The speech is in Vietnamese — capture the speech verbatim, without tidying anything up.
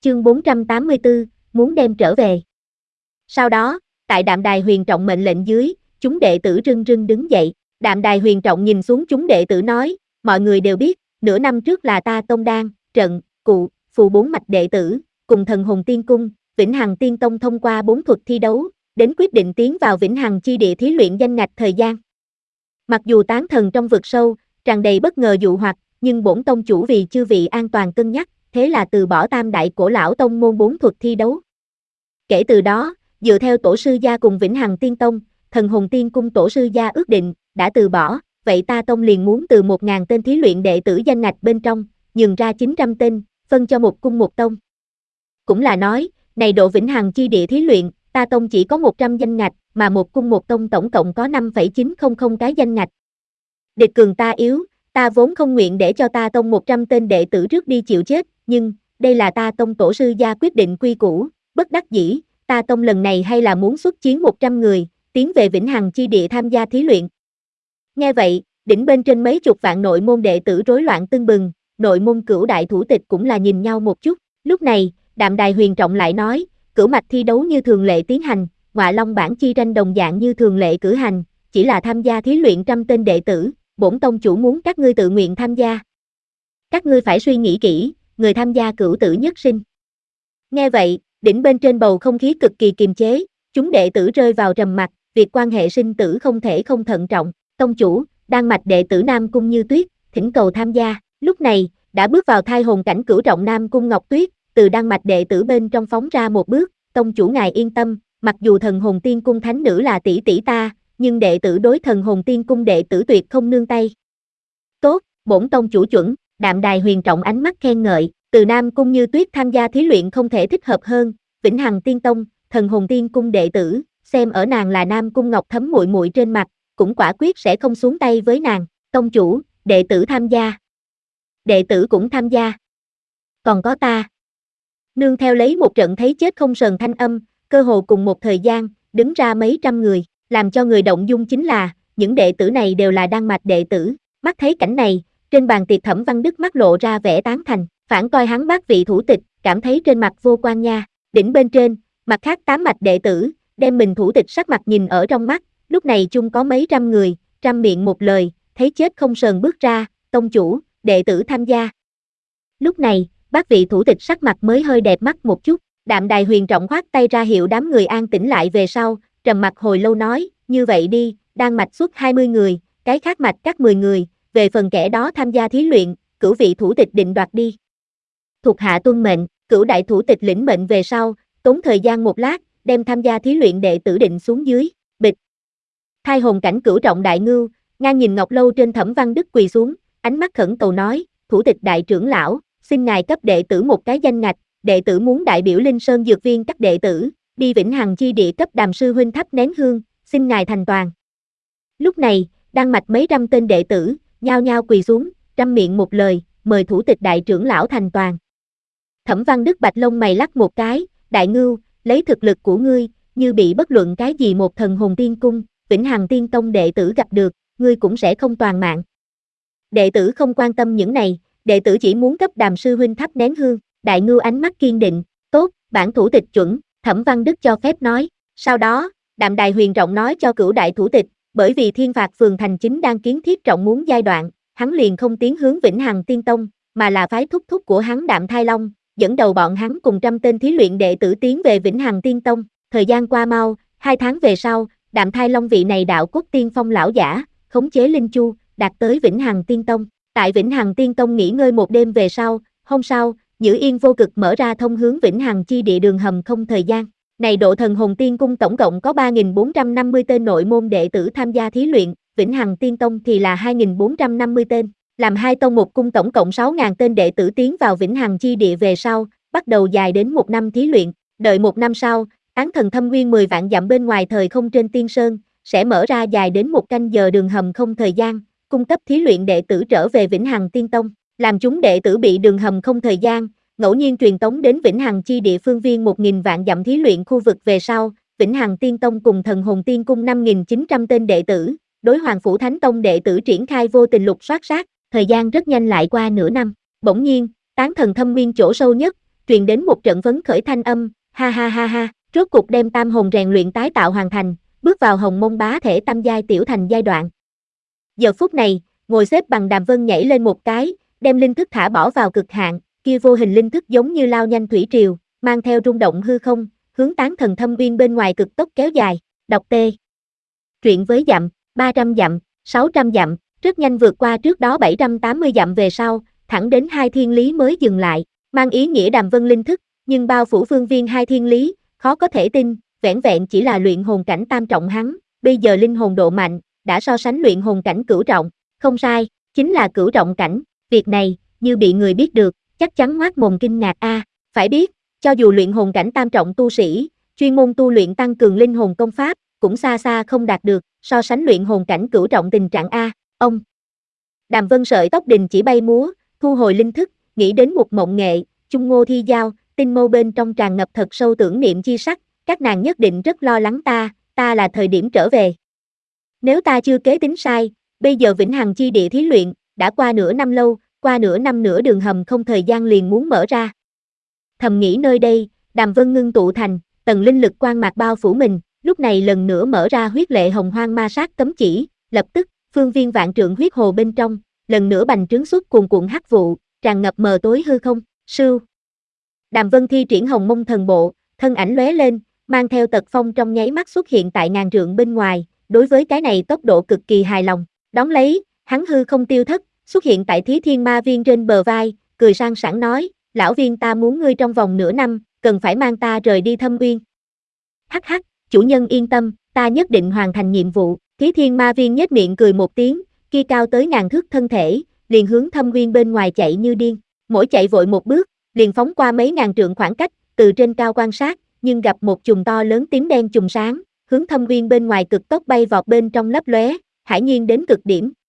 Chương bốn trăm tám mươi tư, muốn đem trở về. Sau đó, tại Đạm Đài Huyền Trọng mệnh lệnh dưới, chúng đệ tử rưng rưng đứng dậy. Đạm Đài Huyền Trọng nhìn xuống chúng đệ tử nói, mọi người đều biết, nửa năm trước là ta Tông Đan, Trận, Cụ, Phù bốn mạch đệ tử, cùng Thần Hồn Tiên Cung, Vĩnh Hằng Tiên Tông thông qua bốn thuật thi đấu, đến quyết định tiến vào Vĩnh Hằng chi địa thí luyện danh ngạch thời gian. Mặc dù tán thần trong vực sâu, tràn đầy bất ngờ dụ hoặc, nhưng bổn tông chủ vì chư vị an toàn cân nhắc, thế là từ bỏ tam đại cổ lão tông môn bốn thuật thi đấu. Kể từ đó, dựa theo tổ sư gia cùng Vĩnh Hằng Tiên Tông, Thần Hồn Tiên Cung tổ sư gia ước định, đã từ bỏ, vậy ta tông liền muốn từ một nghìn tên thí luyện đệ tử danh ngạch bên trong, nhường ra chín trăm tên, phân cho một cung một tông. Cũng là nói, này độ Vĩnh Hằng chi địa thí luyện, ta tông chỉ có một trăm danh ngạch, mà một cung một tông tổng cộng có năm phẩy chín không không cái danh ngạch. Địch cường ta yếu, ta vốn không nguyện để cho ta tông một trăm tên đệ tử trước đi chịu chết, nhưng, đây là ta tông tổ sư gia quyết định quy củ, bất đắc dĩ, ta tông lần này hay là muốn xuất chiến một trăm người, tiến về Vĩnh Hằng chi địa tham gia thí luyện. Nghe vậy, đỉnh bên trên mấy chục vạn nội môn đệ tử rối loạn tưng bừng, nội môn cửu đại thủ tịch cũng là nhìn nhau một chút, lúc này, Đạm Đài Huyền Trọng lại nói, cửu mạch thi đấu như thường lệ tiến hành, Ngọa Long bản chi tranh đồng dạng như thường lệ cử hành, chỉ là tham gia thí luyện trăm tên đệ tử, bổn tông chủ muốn các ngươi tự nguyện tham gia. Các ngươi phải suy nghĩ kỹ, người tham gia cửu tử nhất sinh. Nghe vậy, đỉnh bên trên bầu không khí cực kỳ kiềm chế, chúng đệ tử rơi vào trầm mặc, việc quan hệ sinh tử không thể không thận trọng. Tông chủ, Đan mạch đệ tử Nam Cung Như Tuyết, thỉnh cầu tham gia. Lúc này, đã bước vào thai hồn cảnh cửu trọng Nam Cung Ngọc Tuyết, từ Đan mạch đệ tử bên trong phóng ra một bước, tông chủ ngài yên tâm, mặc dù Thần Hồn Tiên Cung thánh nữ là tỷ tỷ ta, nhưng đệ tử đối Thần Hồn Tiên Cung đệ tử tuyệt không nương tay. Tốt, bổn tông chủ chuẩn. Đạm Đài Huyền Trọng ánh mắt khen ngợi, từ Nam Cung Như Tuyết tham gia thí luyện không thể thích hợp hơn, Vĩnh Hằng Tiên Tông, Thần Hồn Tiên Cung đệ tử, xem ở nàng là Nam Cung Ngọc Thấm muội muội trên mặt, cũng quả quyết sẽ không xuống tay với nàng. Tông chủ, đệ tử tham gia. Đệ tử cũng tham gia. Còn có ta. Nương theo lấy một trận thấy chết không sờn thanh âm, cơ hồ cùng một thời gian, đứng ra mấy trăm người, làm cho người động dung chính là, những đệ tử này đều là đan mạch đệ tử. Mắt thấy cảnh này, trên bàn tiệc Thẩm Văn Đức mắt lộ ra vẻ tán thành, phản coi hắn bác vị thủ tịch, cảm thấy trên mặt vô quan nha. Đỉnh bên trên, mặt khác tám mạch đệ tử, đem mình thủ tịch sắc mặt nhìn ở trong mắt, lúc này chung có mấy trăm người, trăm miệng một lời, thấy chết không sờn bước ra, tông chủ, đệ tử tham gia. Lúc này, bác vị thủ tịch sắc mặt mới hơi đẹp mắt một chút, Đạm Đài Huyền Trọng khoát tay ra hiệu đám người an tĩnh lại về sau, trầm mặt hồi lâu nói, như vậy đi, Đan mạch xuất hai mươi người, cái khác mạch cắt mười người, về phần kẻ đó tham gia thí luyện, cửu vị thủ tịch định đoạt đi. Thuộc hạ tuân mệnh, cửu đại thủ tịch lĩnh mệnh về sau, tốn thời gian một lát, đem tham gia thí luyện đệ tử định xuống dưới, bịch. Thai hồn cảnh cửu trọng đại ngưu, ngang nhìn Ngọc Lâu trên Thẩm Văn Đức quỳ xuống, ánh mắt khẩn cầu nói, thủ tịch đại trưởng lão, xin ngài cấp đệ tử một cái danh ngạch, đệ tử muốn đại biểu Linh Sơn Dược Viên các đệ tử, đi Vĩnh Hằng chi địa cấp Đàm sư huynh thắp nén hương, xin ngài thành toàn. Lúc này, Đan mạch mấy trăm tên đệ tử, nhao nhao quỳ xuống, trăm miệng một lời, mời thủ tịch đại trưởng lão thành toàn. Thẩm Văn Đức bạch lông mày lắc một cái, đại ngưu, lấy thực lực của ngươi, như bị bất luận cái gì một Thần Hồn Tiên Cung, Vĩnh Hằng Tiên Tông đệ tử gặp được, ngươi cũng sẽ không toàn mạng. Đệ tử không quan tâm những này, đệ tử chỉ muốn cấp Đàm sư huynh thắp nén hương. Đại ngưu ánh mắt kiên định, tốt, bản thủ tịch chuẩn, Thẩm Văn Đức cho phép nói. Sau đó, Đạm Đài Huyền Trọng nói cho cửu đại thủ tịch, bởi vì Thiên Phạt phường thành chính đang kiến thiết trọng muốn giai đoạn, hắn liền không tiến hướng Vĩnh Hằng Tiên Tông, mà là phái thúc thúc của hắn Đạm Thai Long, dẫn đầu bọn hắn cùng trăm tên thí luyện đệ tử tiến về Vĩnh Hằng Tiên Tông. Thời gian qua mau, hai tháng về sau, Đạm Thai Long vị này đạo cốt tiên phong lão giả, khống chế linh chu, đạt tới Vĩnh Hằng Tiên Tông. Tại Vĩnh Hằng Tiên Tông nghỉ ngơi một đêm về sau, hôm sau, Nhữ Yên vô cực mở ra thông hướng Vĩnh Hằng chi địa đường hầm không thời gian. Này độ Thần Hồn Tiên Cung tổng cộng có ba nghìn bốn trăm năm mươi tên nội môn đệ tử tham gia thí luyện, Vĩnh Hằng Tiên Tông thì là hai nghìn bốn trăm năm mươi tên. Làm hai tông một cung tổng cộng sáu nghìn tên đệ tử tiến vào Vĩnh Hằng chi địa về sau, bắt đầu dài đến một năm thí luyện. Đợi một năm sau, Án Thần Thâm Nguyên mười vạn dặm bên ngoài thời không trên Tiên Sơn, sẽ mở ra dài đến một canh giờ đường hầm không thời gian, cung cấp thí luyện đệ tử trở về Vĩnh Hằng Tiên Tông. Làm chúng đệ tử bị đường hầm không thời gian, ngẫu nhiên truyền tống đến Vĩnh Hằng chi địa phương viên một nghìn vạn dặm thí luyện khu vực về sau, Vĩnh Hằng Tiên Tông cùng Thần Hồn Tiên Cung năm nghìn chín trăm tên đệ tử, đối Hoàng Phủ Thánh Tông đệ tử triển khai vô tình lục soát sát, thời gian rất nhanh lại qua nửa năm. Bỗng nhiên, Tán Thần Thâm Nguyên chỗ sâu nhất, truyền đến một trận phấn khởi thanh âm, ha ha ha ha, rốt cục đem tam hồn rèn luyện tái tạo hoàn thành, bước vào hồng mông bá thể tam giai tiểu thành giai đoạn. Giờ phút này, ngồi xếp bằng Đàm Vân nhảy lên một cái, đem linh thức thả bỏ vào cực hạn, kia vô hình linh thức giống như lao nhanh thủy triều, mang theo rung động hư không, hướng tán thần thâm uyên bên ngoài cực tốc kéo dài. Đọc T. Truyện với dặm, ba trăm dặm, sáu trăm dặm, rất nhanh vượt qua trước đó bảy trăm tám mươi dặm về sau, thẳng đến hai thiên lý mới dừng lại, mang ý nghĩa Đàm Vân linh thức, nhưng bao phủ phương viên hai thiên lý, khó có thể tin, vẻn vẹn chỉ là luyện hồn cảnh tam trọng hắn, bây giờ linh hồn độ mạnh, đã so sánh luyện hồn cảnh cửu trọng, không sai, chính là cửu trọng cảnh, việc này, như bị người biết được, chắc chắn ngoác mồm kinh ngạc a, phải biết, cho dù luyện hồn cảnh tam trọng tu sĩ, chuyên môn tu luyện tăng cường linh hồn công pháp, cũng xa xa không đạt được, so sánh luyện hồn cảnh cửu trọng tình trạng a, ông. Đàm Vân sợi tóc đình chỉ bay múa, thu hồi linh thức, nghĩ đến một mộng nghệ, chung ngô thi giao, tinh mâu bên trong tràn ngập thật sâu tưởng niệm chi sắc, các nàng nhất định rất lo lắng ta, ta là thời điểm trở về. Nếu ta chưa kế tính sai, bây giờ vĩnh hằng chi địa thí luyện, đã qua nửa năm lâu, qua nửa năm nửa đường hầm không thời gian liền muốn mở ra. Thầm nghĩ nơi đây, Đàm Vân ngưng tụ thành, tầng linh lực quang mạc bao phủ mình, lúc này lần nữa mở ra huyết lệ hồng hoang ma sát cấm chỉ, lập tức, phương viên vạn trượng huyết hồ bên trong, lần nữa bành trướng xuất cuồn cuộn hắc vụ, tràn ngập mờ tối hư không, sưu. Đàm Vân thi triển hồng mông thần bộ, thân ảnh lóe lên, mang theo tật phong trong nháy mắt xuất hiện tại ngàn trượng bên ngoài, đối với cái này tốc độ cực kỳ hài lòng, đón lấy, hắn hư không tiêu thất, xuất hiện tại Thí Thiên Ma Viên trên bờ vai, cười sang sảng nói, lão viên ta muốn ngươi trong vòng nửa năm, cần phải mang ta rời đi Thâm Uyên. Hắc hắc, chủ nhân yên tâm, ta nhất định hoàn thành nhiệm vụ, Thí Thiên Ma Viên nhếch miệng cười một tiếng, kia cao tới ngàn thước thân thể, liền hướng Thâm Uyên bên ngoài chạy như điên, mỗi chạy vội một bước, liền phóng qua mấy ngàn trượng khoảng cách, từ trên cao quan sát, nhưng gặp một chùm to lớn tím đen chùm sáng, hướng Thâm Uyên bên ngoài cực tốc bay vọt bên trong lấp lóe, hải nhiên đến cực điểm,